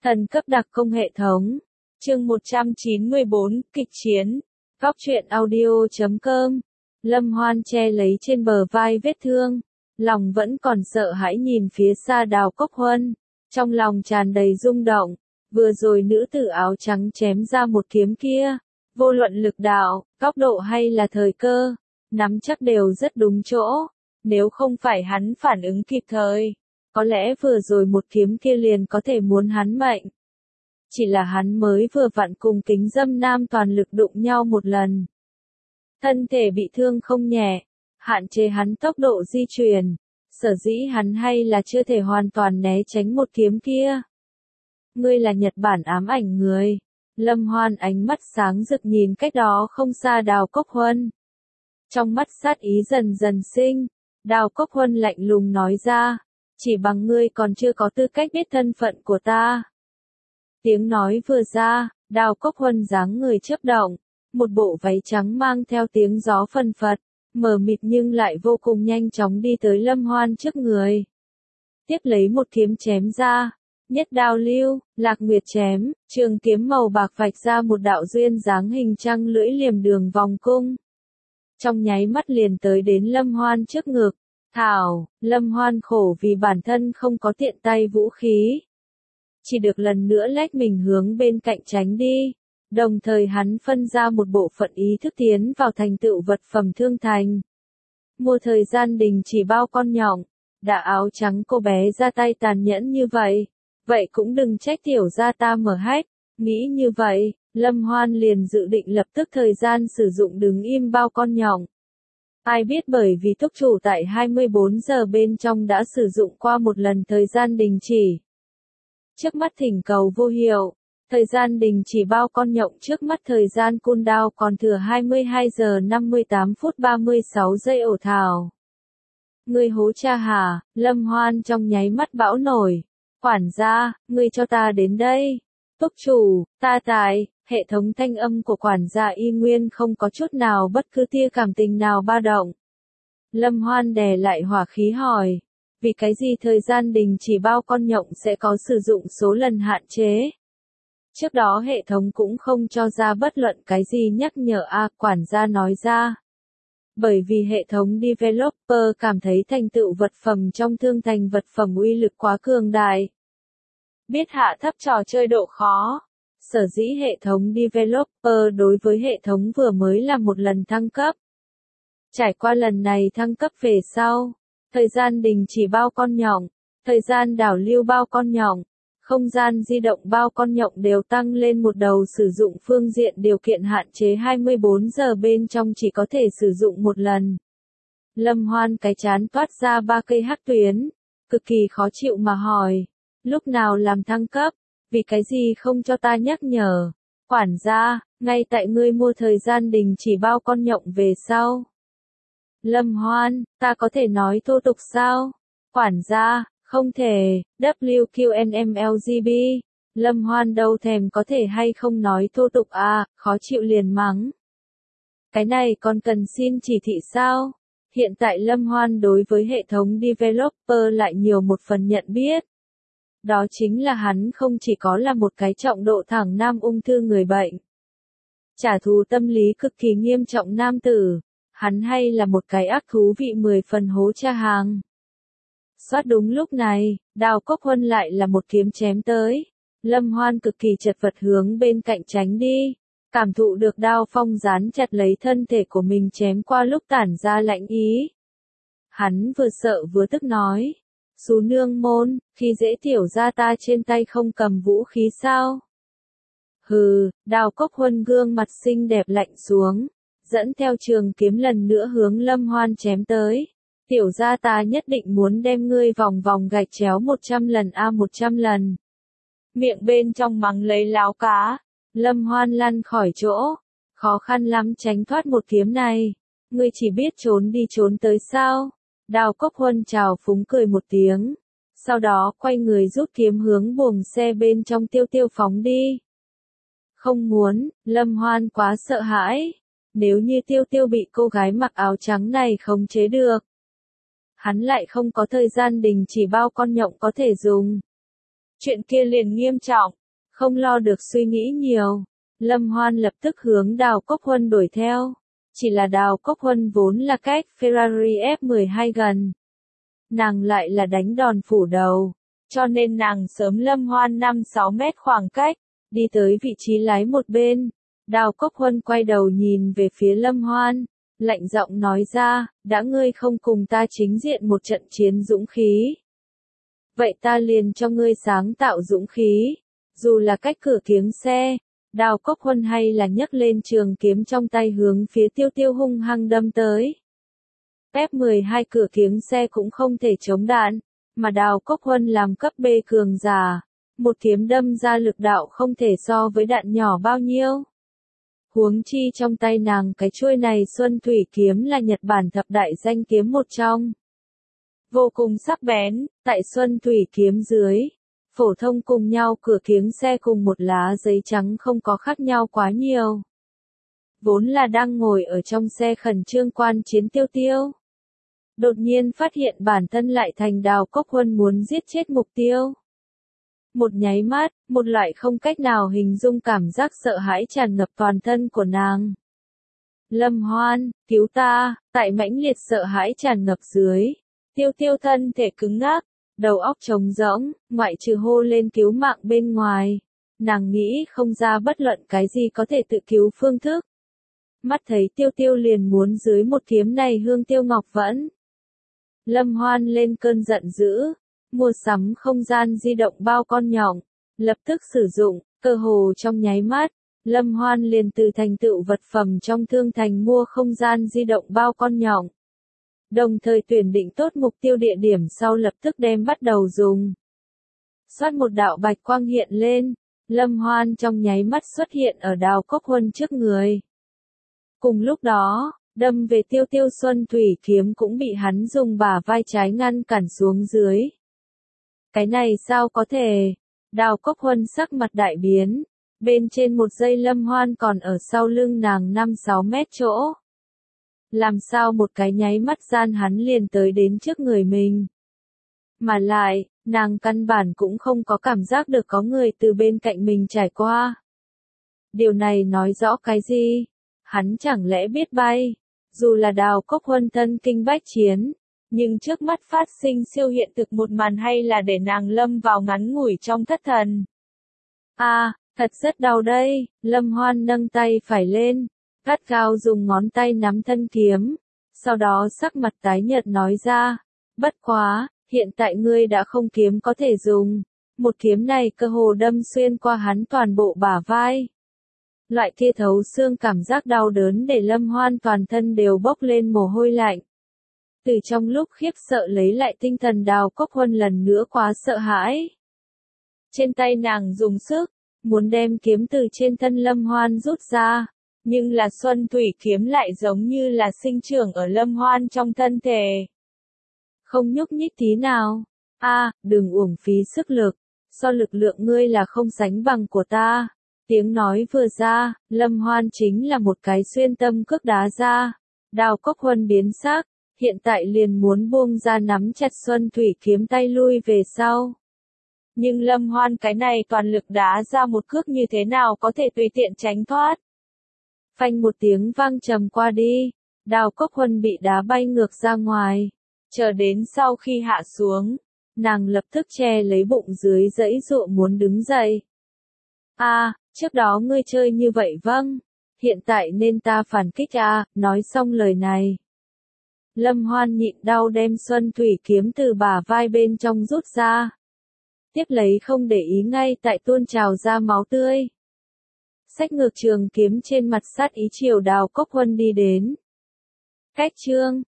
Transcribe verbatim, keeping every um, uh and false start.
Thần cấp đặc công hệ thống. Chương một trăm chín mươi bốn, kịch chiến. Góc truyện audio chấm com. Lâm Hoan che lấy trên bờ vai vết thương, lòng vẫn còn sợ hãi nhìn phía xa Đào Cốc Huân, trong lòng tràn đầy rung động. Vừa rồi nữ tử áo trắng chém ra một kiếm kia, vô luận lực đạo, góc độ hay là thời cơ, nắm chắc đều rất đúng chỗ. Nếu không phải hắn phản ứng kịp thời, có lẽ vừa rồi một kiếm kia liền có thể muốn hắn mệnh. Chỉ là hắn mới vừa vặn cùng Kính Dâm Nam toàn lực đụng nhau một lần. Thân thể bị thương không nhẹ, hạn chế hắn tốc độ di chuyển, sở dĩ hắn hay là chưa thể hoàn toàn né tránh một kiếm kia. Ngươi là Nhật Bản ám ảnh người. Lâm Hoan ánh mắt sáng rực nhìn cách đó không xa Đào Cốc Huân. Trong mắt sát ý dần dần sinh, Đào Cốc Huân lạnh lùng nói ra, chỉ bằng ngươi còn chưa có tư cách biết thân phận của ta. Tiếng nói vừa ra, Đào Cốc Huân dáng người chớp động, một bộ váy trắng mang theo tiếng gió phân phật, mờ mịt nhưng lại vô cùng nhanh chóng đi tới Lâm Hoan trước người. Tiếp lấy một kiếm chém ra, nhất đao lưu, lạc nguyệt chém, trường kiếm màu bạc vạch ra một đạo duyên dáng hình trăng lưỡi liềm đường vòng cung. Trong nháy mắt liền tới đến Lâm Hoan trước ngực. Thảo, Lâm Hoan khổ vì bản thân không có tiện tay vũ khí. Chỉ được lần nữa lách mình hướng bên cạnh tránh đi. Đồng thời hắn phân ra một bộ phận ý thức tiến vào thành tựu vật phẩm thương thành. Mua thời gian đình chỉ bao con nhộng, đã áo trắng cô bé ra tay tàn nhẫn như vậy. Vậy cũng đừng trách tiểu gia ta mở hách. Nghĩ như vậy, Lâm Hoan liền dự định lập tức thời gian sử dụng đứng im bao con nhộng. Ai biết bởi vì túc chủ tại hai mươi bốn giờ bên trong đã sử dụng qua một lần thời gian đình chỉ. Trước mắt thỉnh cầu vô hiệu, thời gian đình chỉ bao con nhộng trước mắt thời gian cooldown còn thừa hai mươi hai giờ năm mươi tám phút ba mươi sáu giây ổ thảo. Ngươi hố cha hả? Lâm Hoan trong nháy mắt bão nổi. Quản gia, ngươi cho ta đến đây. Túc chủ, ta tại. Hệ thống thanh âm của quản gia y nguyên không có chút nào bất cứ tia cảm tình nào ba động. Lâm Hoan đè lại hỏa khí hỏi, vì cái gì thời gian đình chỉ bao con nhộng sẽ có sử dụng số lần hạn chế? Trước đó hệ thống cũng không cho ra bất luận cái gì nhắc nhở a, quản gia nói ra. Bởi vì hệ thống developer cảm thấy thành tựu vật phẩm trong thương thành vật phẩm uy lực quá cường đại. Biết hạ thấp trò chơi độ khó. Sở dĩ hệ thống developer đối với hệ thống vừa mới là một lần thăng cấp. Trải qua lần này thăng cấp về sau, thời gian đình chỉ bao con nhộng, thời gian đảo lưu bao con nhộng, không gian di động bao con nhộng đều tăng lên một đầu sử dụng phương diện điều kiện hạn chế hai mươi bốn giờ bên trong chỉ có thể sử dụng một lần. Lâm Hoan cái chán toát ra ba cây hắc tuyến, cực kỳ khó chịu mà hỏi, lúc nào làm thăng cấp? Vì cái gì không cho ta nhắc nhở? Quản gia, ngay tại ngươi mua thời gian đình chỉ bao con nhộng về sau. Lâm Hoan, ta có thể nói thô tục sao? Quản gia, không thể, W Q N M L G B. Lâm Hoan đâu thèm có thể hay không nói thô tục à, khó chịu liền mắng. Cái này còn cần xin chỉ thị sao? Hiện tại Lâm Hoan đối với hệ thống developer lại nhiều một phần nhận biết. Đó chính là hắn không chỉ có là một cái trọng độ thẳng nam ung thư người bệnh. Trả thù tâm lý cực kỳ nghiêm trọng nam tử, hắn hay là một cái ác thú vị mười phần hố cha hàng. Xoát đúng lúc này, Đào Cốc Huân lại là một kiếm chém tới. Lâm Hoan cực kỳ chật vật hướng bên cạnh tránh đi, cảm thụ được đao phong dán chặt lấy thân thể của mình chém qua lúc tản ra lạnh ý. Hắn vừa sợ vừa tức nói. Xú nương môn, khi dễ tiểu ra ta trên tay không cầm vũ khí sao? Hừ, Đào Cốc Huân gương mặt xinh đẹp lạnh xuống, dẫn theo trường kiếm lần nữa hướng Lâm Hoan chém tới. Tiểu ra ta nhất định muốn đem ngươi vòng vòng gạch chéo một trăm lần a một trăm lần. Miệng bên trong mắng lấy láo cá, Lâm Hoan lăn khỏi chỗ, khó khăn lắm tránh thoát một kiếm này. Ngươi chỉ biết trốn đi trốn tới sao? Đào Cốc Huân chào phúng cười một tiếng, sau đó quay người rút kiếm hướng buồng xe bên trong Tiêu Tiêu phóng đi. Không muốn, Lâm Hoan quá sợ hãi, nếu như Tiêu Tiêu bị cô gái mặc áo trắng này khống chế được. Hắn lại không có thời gian đình chỉ bao con nhộng có thể dùng. chuyện kia liền nghiêm trọng, không lo được suy nghĩ nhiều. Lâm Hoan lập tức hướng Đào Cốc Huân đuổi theo. Chỉ là Đào Cốc Huân vốn là cách Ferrari F mười hai gần. Nàng lại là đánh đòn phủ đầu, cho nên nàng sớm Lâm Hoan năm sáu mét khoảng cách, đi tới vị trí lái một bên. Đào Cốc Huân quay đầu nhìn về phía Lâm Hoan, lạnh giọng nói ra, đã ngươi không cùng ta chính diện một trận chiến dũng khí. Vậy ta liền cho ngươi sáng tạo dũng khí, dù là cách cửa kiếng xe. Đào Cốc Huân hay là nhấc lên trường kiếm trong tay hướng phía Tiêu Tiêu hung hăng đâm tới. F mười hai cửa kiếng xe cũng không thể chống đạn, mà Đào Cốc Huân làm cấp B cường giả, một kiếm đâm ra lực đạo không thể so với đạn nhỏ bao nhiêu. Huống chi trong tay nàng cái chuôi này Xuân Thủy kiếm là Nhật Bản thập đại danh kiếm một trong. Vô cùng sắc bén, tại Xuân Thủy kiếm dưới, phổ thông cùng nhau cửa kiếng xe cùng một lá giấy trắng không có khác nhau quá nhiều. Vốn là đang ngồi ở trong xe khẩn trương quan chiến Tiêu Tiêu. Đột nhiên phát hiện bản thân lại thành Đào Cốc Huân muốn giết chết mục tiêu. Một nháy mắt, một loại không cách nào hình dung cảm giác sợ hãi tràn ngập toàn thân của nàng. Lâm Hoan, cứu ta, tại mãnh liệt sợ hãi tràn ngập dưới. Tiêu Tiêu thân thể cứng ngắc, đầu óc trống rỗng, ngoại trừ hô lên cứu mạng bên ngoài. Nàng nghĩ không ra bất luận cái gì có thể tự cứu phương thức. Mắt thấy Tiêu Tiêu liền muốn dưới một kiếm này hương tiêu ngọc vẫn. Lâm Hoan lên cơn giận dữ, mua sắm không gian di động bao con nhộng, lập tức sử dụng, cơ hồ trong nháy mắt, Lâm Hoan liền từ thành tựu vật phẩm trong thương thành mua không gian di động bao con nhộng. Đồng thời tuyển định tốt mục tiêu địa điểm sau lập tức đem bắt đầu dùng. Xoát một đạo bạch quang hiện lên, Lâm Hoan trong nháy mắt xuất hiện ở Đào Cốc Huân trước người. Cùng lúc đó, đâm về Tiêu Tiêu Xuân Thủy kiếm cũng bị hắn dùng bả vai trái ngăn cản xuống dưới. Cái này sao có thể? Đào Cốc Huân sắc mặt đại biến, bên trên một giây Lâm Hoan còn ở sau lưng nàng năm sáu mét chỗ. Làm sao một cái nháy mắt gian hắn liền tới đến trước người mình. Mà lại, nàng căn bản cũng không có cảm giác được có người từ bên cạnh mình trải qua. Điều này nói rõ cái gì? Hắn chẳng lẽ biết bay? Dù là Đào Cốc Huân thân kinh bách chiến, nhưng trước mắt phát sinh siêu hiện thực một màn hay là để nàng lâm vào ngắn ngủi trong thất thần. À, thật rất đau đây, Lâm Hoan nâng tay phải lên, gắt gao dùng ngón tay nắm thân kiếm, sau đó sắc mặt tái nhợt nói ra, bất quá, hiện tại ngươi đã không kiếm có thể dùng, một kiếm này cơ hồ đâm xuyên qua hắn toàn bộ bả vai. Loại kia thấu xương cảm giác đau đớn để Lâm Hoan toàn thân đều bốc lên mồ hôi lạnh. Từ trong lúc khiếp sợ lấy lại tinh thần Đào Cốc Huân lần nữa quá sợ hãi. Trên tay nàng dùng sức, muốn đem kiếm từ trên thân Lâm Hoan rút ra, nhưng là Xuân Thủy kiếm lại giống như là sinh trưởng ở Lâm Hoan trong thân thể. Không nhúc nhích tí nào. A, à, đừng uổng phí sức lực, so lực lượng ngươi là không sánh bằng của ta. Tiếng nói vừa ra, Lâm Hoan chính là một cái xuyên tâm cước đá ra. Đào Cốc Huân biến sắc, hiện tại liền muốn buông ra nắm chặt Xuân Thủy kiếm tay lui về sau. Nhưng Lâm Hoan cái này toàn lực đá ra một cước như thế nào có thể tùy tiện tránh thoát. Phanh một tiếng vang trầm qua đi, Đào Cốc Huân bị đá bay ngược ra ngoài. Chờ đến sau khi hạ xuống, nàng lập tức che lấy bụng dưới giãy giụa muốn đứng dậy. À, trước đó ngươi chơi như vậy vâng, hiện tại nên ta phản kích à, nói xong lời này. Lâm Hoan nhịn đau đem Xuân Thủy kiếm từ bả vai bên trong rút ra. Tiếp lấy không để ý ngay tại tuôn trào ra máu tươi. Xách ngược trường kiếm trên mặt sát ý chiều Đào Cốc Huân đi đến. Cách chương